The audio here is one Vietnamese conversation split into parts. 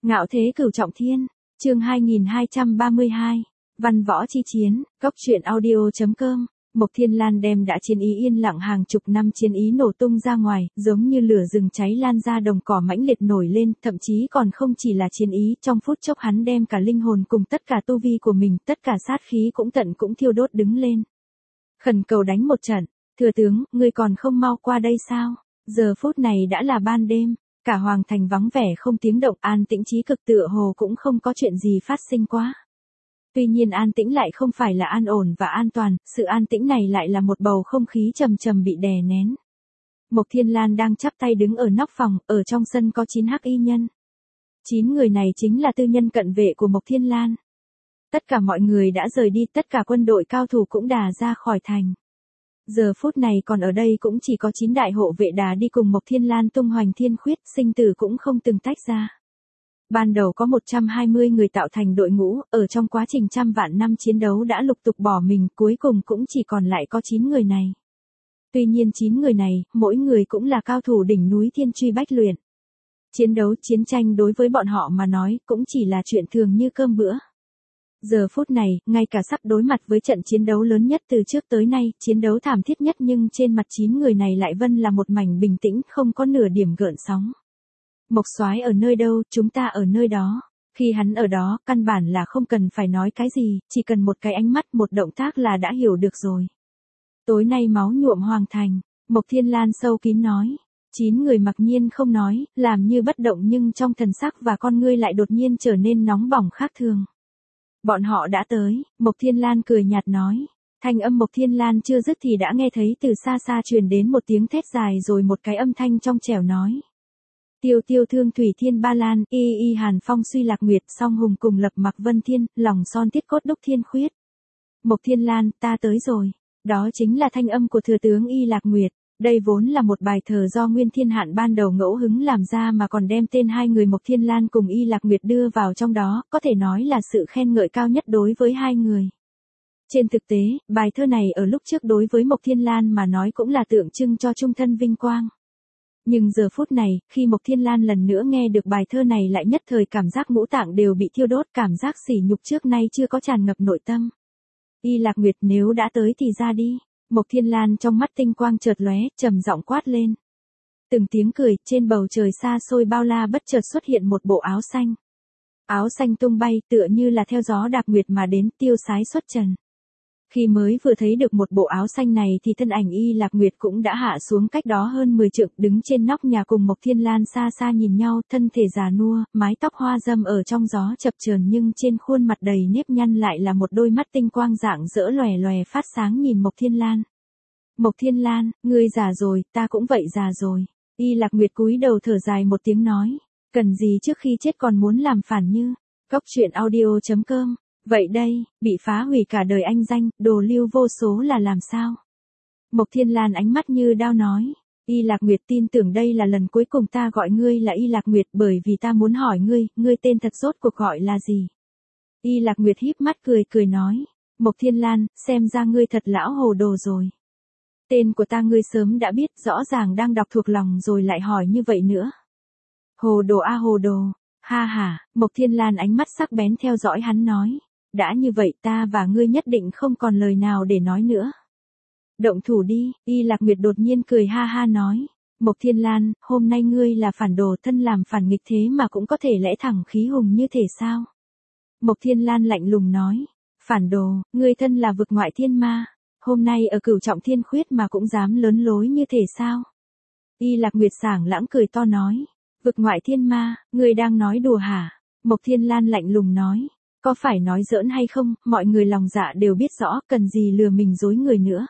Ngạo thế cửu trọng thiên, chương 2232, văn võ chi chiến, góc truyện audio.com. Mộc Thiên Lan đem đã chiến ý yên lặng hàng chục năm chiến ý nổ tung ra ngoài, giống như lửa rừng cháy lan ra đồng cỏ mãnh liệt nổi lên, thậm chí còn không chỉ là chiến ý, trong phút chốc hắn đem cả linh hồn cùng tất cả tu vi của mình, tất cả sát khí cũng thiêu đốt đứng lên. Khẩn cầu đánh một trận, thừa tướng, ngươi còn không mau qua đây sao? Giờ phút này đã là ban đêm, cả hoàng thành vắng vẻ không tiếng động, an tĩnh chí cực, tựa hồ cũng không có chuyện gì phát sinh quá. Tuy nhiên an tĩnh lại không phải là an ổn và an toàn, sự an tĩnh này lại là một bầu không khí trầm trầm bị đè nén. Mộc Thiên Lan đang chắp tay đứng ở nóc phòng, ở trong sân có 9 hắc y nhân. 9 người này chính là tư nhân cận vệ của Mộc Thiên Lan. Tất cả mọi người đã rời đi, tất cả quân đội cao thủ cũng đà ra khỏi thành. Giờ phút này còn ở đây cũng chỉ có 9 đại hộ vệ đà đi cùng Mộc Thiên Lan tung hoành thiên khuyết, sinh tử cũng không từng tách ra. Ban đầu có 120 người tạo thành đội ngũ, ở trong quá trình trăm vạn năm chiến đấu đã lục tục bỏ mình, cuối cùng cũng chỉ còn lại có 9 người này. Tuy nhiên 9 người này, mỗi người cũng là cao thủ đỉnh núi thiên truy bách luyện. Chiến đấu, chiến tranh đối với bọn họ mà nói, cũng chỉ là chuyện thường như cơm bữa. Giờ phút này, ngay cả sắp đối mặt với trận chiến đấu lớn nhất từ trước tới nay, chiến đấu thảm thiết nhất, nhưng trên mặt 9 người này lại vẫn là một mảnh bình tĩnh, không có nửa điểm gợn sóng. Mộc Soái ở nơi đâu, chúng ta ở nơi đó. Khi hắn ở đó, căn bản là không cần phải nói cái gì, chỉ cần một cái ánh mắt, một động tác là đã hiểu được rồi. Tối nay máu nhuộm hoàng thành, Mộc Thiên Lan sâu kín nói. 9 người mặc nhiên không nói, làm như bất động, nhưng trong thần sắc và con ngươi lại đột nhiên trở nên nóng bỏng khác thường. Bọn họ đã tới, Mộc Thiên Lan cười nhạt nói. Thanh âm Mộc Thiên Lan chưa dứt thì đã nghe thấy từ xa xa truyền đến một tiếng thét dài, rồi một cái âm thanh trong trẻo nói. Tiêu tiêu thương thủy thiên ba lan, y y hàn phong suy lạc nguyệt, song hùng cùng lập mặc vân thiên, lòng son tiết cốt đúc thiên khuyết. Mộc Thiên Lan, ta tới rồi. Đó chính là thanh âm của thừa tướng Y Lạc Nguyệt. Đây vốn là một bài thơ do Nguyên Thiên Hạn ban đầu ngẫu hứng làm ra, mà còn đem tên hai người Mộc Thiên Lan cùng Y Lạc Nguyệt đưa vào trong đó, có thể nói là sự khen ngợi cao nhất đối với hai người. Trên thực tế, bài thơ này ở lúc trước đối với Mộc Thiên Lan mà nói cũng là tượng trưng cho trung thân vinh quang. Nhưng giờ phút này, khi Mộc Thiên Lan lần nữa nghe được bài thơ này lại nhất thời cảm giác ngũ tạng đều bị thiêu đốt, cảm giác sỉ nhục trước nay chưa có tràn ngập nội tâm. Y Lạc Nguyệt, nếu đã tới thì ra đi. Mộc Thiên Lan trong mắt tinh quang chợt lóe, trầm giọng quát lên. Từng tiếng cười, trên bầu trời xa xôi bao la bất chợt xuất hiện một bộ áo xanh. Áo xanh tung bay, tựa như là theo gió đạp nguyệt mà đến, tiêu sái xuất trần. Khi mới vừa thấy được một bộ áo xanh này thì thân ảnh Y Lạc Nguyệt cũng đã hạ xuống cách đó hơn 10 trượng, đứng trên nóc nhà cùng Mộc Thiên Lan xa xa nhìn nhau, thân thể già nua, mái tóc hoa râm ở trong gió chập chờn, nhưng trên khuôn mặt đầy nếp nhăn lại là một đôi mắt tinh quang rạng rỡ lòe lòe phát sáng nhìn Mộc Thiên Lan. Mộc Thiên Lan, ngươi già rồi, ta cũng vậy già rồi. Y Lạc Nguyệt cúi đầu thở dài một tiếng nói, cần gì trước khi chết còn muốn làm phản như. Góc truyện audio.com. Vậy đây, bị phá hủy cả đời anh danh, đồ lưu vô số là làm sao? Mộc Thiên Lan ánh mắt như đao nói. Y Lạc Nguyệt, tin tưởng đây là lần cuối cùng ta gọi ngươi là Y Lạc Nguyệt, bởi vì ta muốn hỏi ngươi tên thật rốt cuộc gọi là gì? Y Lạc Nguyệt híp mắt cười nói. Mộc Thiên Lan, xem ra ngươi thật lão hồ đồ rồi. Tên của ta ngươi sớm đã biết, rõ ràng đang đọc thuộc lòng rồi lại hỏi như vậy nữa. Hồ đồ a hồ đồ. Ha ha, Mộc Thiên Lan ánh mắt sắc bén theo dõi hắn nói. Đã như vậy ta và ngươi nhất định không còn lời nào để nói nữa. Động thủ đi, Y Lạc Nguyệt đột nhiên cười ha ha nói. Mộc Thiên Lan, hôm nay ngươi là phản đồ, thân làm phản nghịch thế mà cũng có thể lẽ thẳng khí hùng như thể sao? Mộc Thiên Lan lạnh lùng nói. Phản đồ, ngươi thân là vực ngoại thiên ma. Hôm nay ở cửu trọng thiên khuyết mà cũng dám lớn lối như thể sao? Y Lạc Nguyệt sảng lãng cười to nói. Vực ngoại thiên ma, ngươi đang nói đùa hả? Mộc Thiên Lan lạnh lùng nói. Có phải nói giỡn hay không, mọi người lòng dạ đều biết rõ, cần gì lừa mình dối người nữa.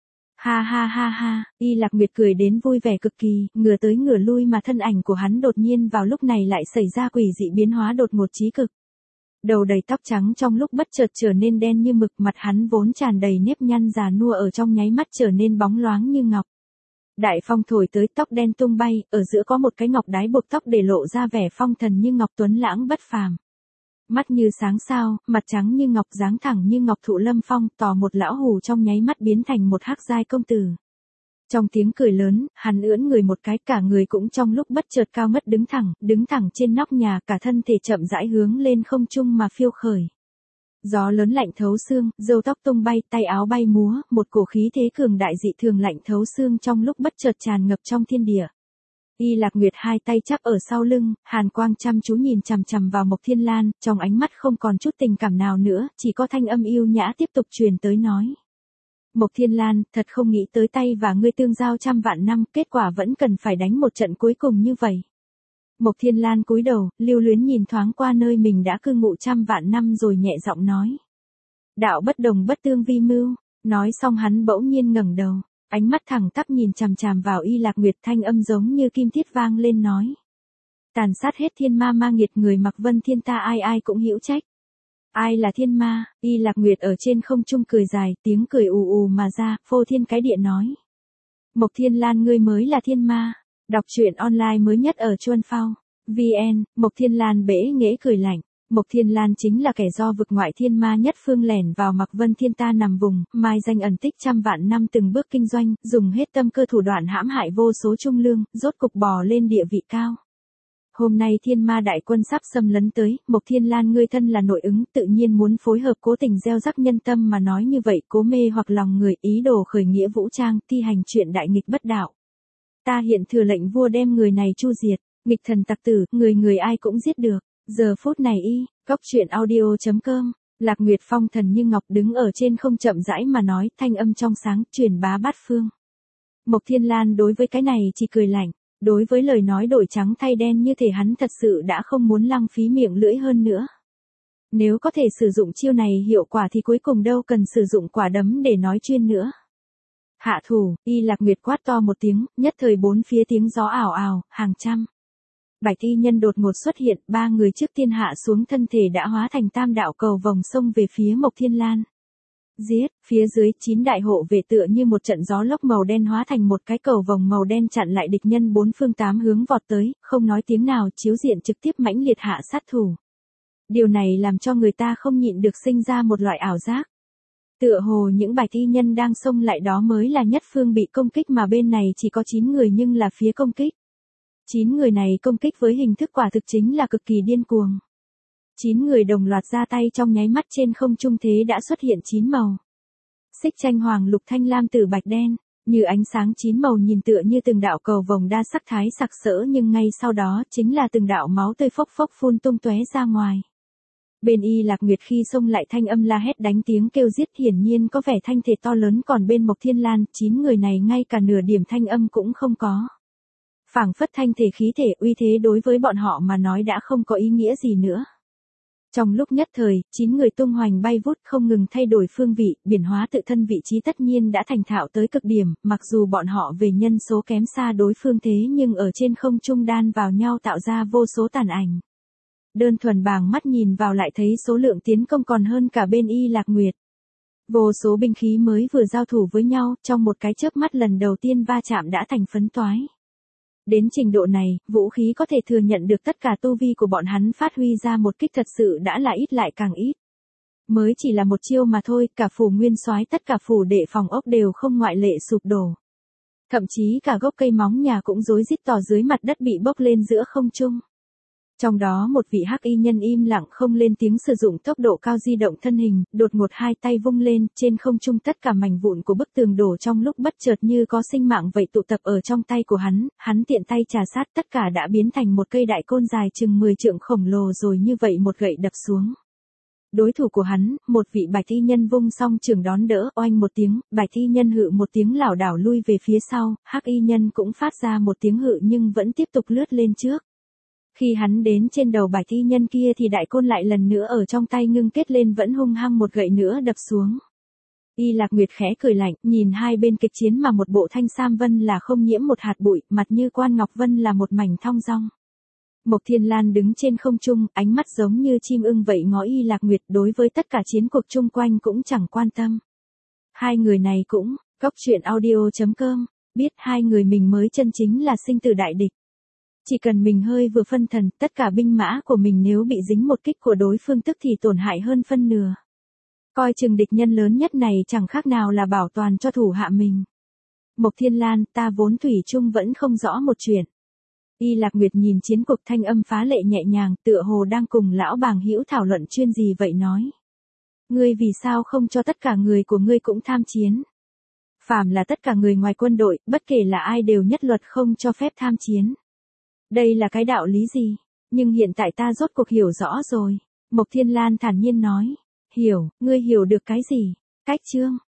Ha ha ha ha, Y Lạc Nguyệt cười đến vui vẻ cực kỳ, ngửa tới ngửa lui mà thân ảnh của hắn đột nhiên vào lúc này lại xảy ra quỷ dị biến hóa đột ngột chí cực. Đầu đầy tóc trắng trong lúc bất chợt trở nên đen như mực, mặt hắn vốn tràn đầy nếp nhăn già nua ở trong nháy mắt trở nên bóng loáng như ngọc. Đại phong thổi tới, tóc đen tung bay, ở giữa có một cái ngọc đái buộc tóc để lộ ra vẻ phong thần như ngọc, tuấn lãng bất phàm. Mắt như sáng sao, mặt trắng như ngọc, dáng thẳng như ngọc thụ lâm phong, tỏ một lão hù trong nháy mắt biến thành một hắc giai công tử. Trong tiếng cười lớn, hắn ưỡn người một cái, cả người cũng trong lúc bất chợt cao ngất đứng thẳng trên nóc nhà, cả thân thể chậm rãi hướng lên không trung mà phiêu khởi. Gió lớn lạnh thấu xương, râu tóc tung bay, tay áo bay múa, một cổ khí thế cường đại dị thường lạnh thấu xương trong lúc bất chợt tràn ngập trong thiên địa. Y Lạc Nguyệt hai tay chắp ở sau lưng, hàn quang chăm chú nhìn chằm chằm vào Mộc Thiên Lan, trong ánh mắt không còn chút tình cảm nào nữa, chỉ có thanh âm yêu nhã tiếp tục truyền tới nói. Mộc Thiên Lan, thật không nghĩ tới tay và ngươi tương giao trăm vạn năm, kết quả vẫn cần phải đánh một trận cuối cùng như vậy. Mộc Thiên Lan cúi đầu, lưu luyến nhìn thoáng qua nơi mình đã cư ngụ trăm vạn năm rồi nhẹ giọng nói. Đạo bất đồng bất tương vi mưu, nói xong hắn bỗng nhiên ngẩng đầu, ánh mắt thẳng tắp nhìn chằm chằm vào Y Lạc Nguyệt, thanh âm giống như kim thiết vang lên nói. Tàn sát hết thiên ma ma nghiệt, người mặc vân thiên ta ai ai cũng hữu trách. Ai là thiên ma? Y Lạc Nguyệt ở trên không trung cười dài, tiếng cười ù ù mà ra, phô thiên cái địa nói. Mộc Thiên Lan, ngươi mới là thiên ma. Đọc truyện online mới nhất ở Chuan Phao. VN, Mộc Thiên Lan bẽ nghễ cười lạnh. Mộc Thiên Lan chính là kẻ do vực ngoại thiên ma nhất phương lẻn vào Mạc Vân Thiên ta nằm vùng, mai danh ẩn tích trăm vạn năm từng bước kinh doanh, dùng hết tâm cơ thủ đoạn hãm hại vô số trung lương, rốt cục bò lên địa vị cao. Hôm nay thiên ma đại quân sắp xâm lấn tới, Mộc Thiên Lan ngươi thân là nội ứng, tự nhiên muốn phối hợp cố tình gieo rắc nhân tâm mà nói như vậy, cố mê hoặc lòng người, ý đồ khởi nghĩa vũ trang, thi hành chuyện đại nghịch bất đạo. Ta hiện thừa lệnh vua đem người này chu diệt, nghịch thần tặc tử, người ai cũng giết được. Giờ phút này Cóc truyện audio.com, Lạc Nguyệt phong thần như ngọc đứng ở trên không chậm rãi mà nói, thanh âm trong sáng, truyền bá bát phương. Mộc Thiên Lan đối với cái này chỉ cười lạnh, đối với lời nói đổi trắng thay đen như thể hắn thật sự đã không muốn lăng phí miệng lưỡi hơn nữa. Nếu có thể sử dụng chiêu này hiệu quả thì cuối cùng đâu cần sử dụng quả đấm để nói chuyên nữa. Hạ thủ, Y Lạc Nguyệt quát to một tiếng, nhất thời bốn phía tiếng gió ảo ảo, hàng trăm. Bạch y nhân đột ngột xuất hiện, ba người trước tiên hạ xuống, thân thể đã hóa thành tam đạo cầu vòng sông về phía Mộc Thiên Lan. Giết, phía dưới 9 đại hộ vệ tựa như một trận gió lốc màu đen hóa thành một cái cầu vòng màu đen chặn lại địch nhân bốn phương tám hướng vọt tới, không nói tiếng nào, chiếu diện trực tiếp mãnh liệt hạ sát thủ. Điều này làm cho người ta không nhịn được sinh ra một loại ảo giác. Tựa hồ những bạch y nhân đang xông lại đó mới là nhất phương bị công kích, mà bên này chỉ có 9 người nhưng là phía công kích. 9 người này công kích với hình thức quả thực chính là cực kỳ điên cuồng. 9 người đồng loạt ra tay, trong nháy mắt trên không trung thế đã xuất hiện 9 màu. Xích tranh hoàng lục thanh lam tử bạch đen, như ánh sáng 9 màu nhìn tựa như từng đạo cầu vồng đa sắc thái sặc sỡ, nhưng ngay sau đó chính là từng đạo máu tươi phốc phốc phun tung tóe ra ngoài. Bên Y Lạc Nguyệt khi xông lại thanh âm la hét đánh tiếng kêu giết, hiển nhiên có vẻ thanh thể to lớn, còn bên Mộc Thiên Lan, 9 người này ngay cả nửa điểm thanh âm cũng không có. Phảng phất thanh thể khí thể uy thế đối với bọn họ mà nói đã không có ý nghĩa gì nữa. Trong lúc nhất thời, 9 người tung hoành bay vút, không ngừng thay đổi phương vị, biển hóa tự thân vị trí tất nhiên đã thành thạo tới cực điểm, mặc dù bọn họ về nhân số kém xa đối phương thế nhưng ở trên không trung đan vào nhau tạo ra vô số tàn ảnh. Đơn thuần bàng mắt nhìn vào lại thấy số lượng tiến công còn hơn cả bên Y Lạc Nguyệt. Vô số binh khí mới vừa giao thủ với nhau, trong một cái chớp mắt lần đầu tiên va chạm đã thành phấn toái. Đến trình độ này, vũ khí có thể thừa nhận được tất cả tu vi của bọn hắn phát huy ra một kích thật sự đã là ít lại càng ít. Mới chỉ là một chiêu mà thôi, cả phủ nguyên soái tất cả phủ đệ phòng ốc đều không ngoại lệ sụp đổ. Thậm chí cả gốc cây móng nhà cũng rối rít tỏ dưới mặt đất bị bốc lên giữa không trung. Trong đó một vị hắc y nhân im lặng không lên tiếng, sử dụng tốc độ cao di động thân hình, đột ngột hai tay vung lên, trên không trung tất cả mảnh vụn của bức tường đổ trong lúc bất chợt như có sinh mạng vậy tụ tập ở trong tay của hắn tiện tay trà sát, tất cả đã biến thành một cây đại côn dài chừng 10 trượng khổng lồ, rồi như vậy một gậy đập xuống. Đối thủ của hắn, một vị bạch y nhân vung song trường đón đỡ, oanh một tiếng, bạch y nhân hự một tiếng lảo đảo lui về phía sau, hắc y nhân cũng phát ra một tiếng hự nhưng vẫn tiếp tục lướt lên trước. Khi hắn đến trên đầu bạch y nhân kia thì đại côn lại lần nữa ở trong tay ngưng kết lên, vẫn hung hăng một gậy nữa đập xuống. Y Lạc Nguyệt khẽ cười lạnh, nhìn hai bên kịch chiến mà một bộ thanh sam vân là không nhiễm một hạt bụi, mặt như quan ngọc vân là một mảnh thong dong. Mộc Thiên Lan đứng trên không trung, ánh mắt giống như chim ưng vậy ngó Y Lạc Nguyệt, đối với tất cả chiến cuộc chung quanh cũng chẳng quan tâm. Hai người này cũng, Cóc truyện audio.com, biết hai người mình mới chân chính là sinh tử đại địch. Chỉ cần mình hơi vừa phân thần, tất cả binh mã của mình nếu bị dính một kích của đối phương tức thì tổn hại hơn phân nửa. Coi chừng địch nhân lớn nhất này chẳng khác nào là bảo toàn cho thủ hạ mình. Mộc Thiên Lan, ta vốn thủy chung vẫn không rõ một chuyện. Y Lạc Nguyệt nhìn chiến cục thanh âm phá lệ nhẹ nhàng, tựa hồ đang cùng lão bàng hữu thảo luận chuyên gì vậy nói. Ngươi vì sao không cho tất cả người của ngươi cũng tham chiến? Phàm là tất cả người ngoài quân đội, bất kể là ai đều nhất luật không cho phép tham chiến. Đây là cái đạo lý gì? Nhưng hiện tại ta rốt cuộc hiểu rõ rồi. Mộc Thiên Lan thản nhiên nói. Hiểu, ngươi hiểu được cái gì? Cách chương.